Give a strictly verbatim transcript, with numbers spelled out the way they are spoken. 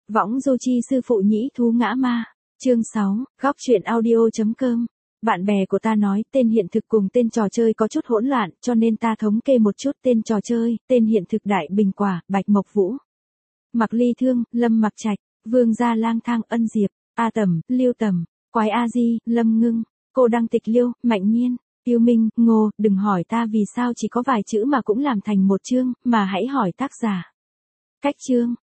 Võng du chi sư phụ nhĩ thú ngã ma. Chương sáu, góc truyện audio.com. Bạn bè của ta nói tên hiện thực cùng tên trò chơi có chút hỗn loạn, cho nên ta thống kê một chút tên trò chơi, tên hiện thực Đại Bình Quả, Bạch Mộc Vũ, Mặc Ly Thương, Lâm Mặc Trạch, Vương Gia Lang Thang, Ân Diệp, A Tầm, Lưu Tầm, Quái A Di, Lâm Ngưng, Cô Đăng Tịch Liêu, Mạnh Nhiên, Tiêu Minh, Ngô. Đừng hỏi ta vì sao chỉ có vài chữ mà cũng làm thành một chương, mà hãy hỏi tác giả. Cách chương,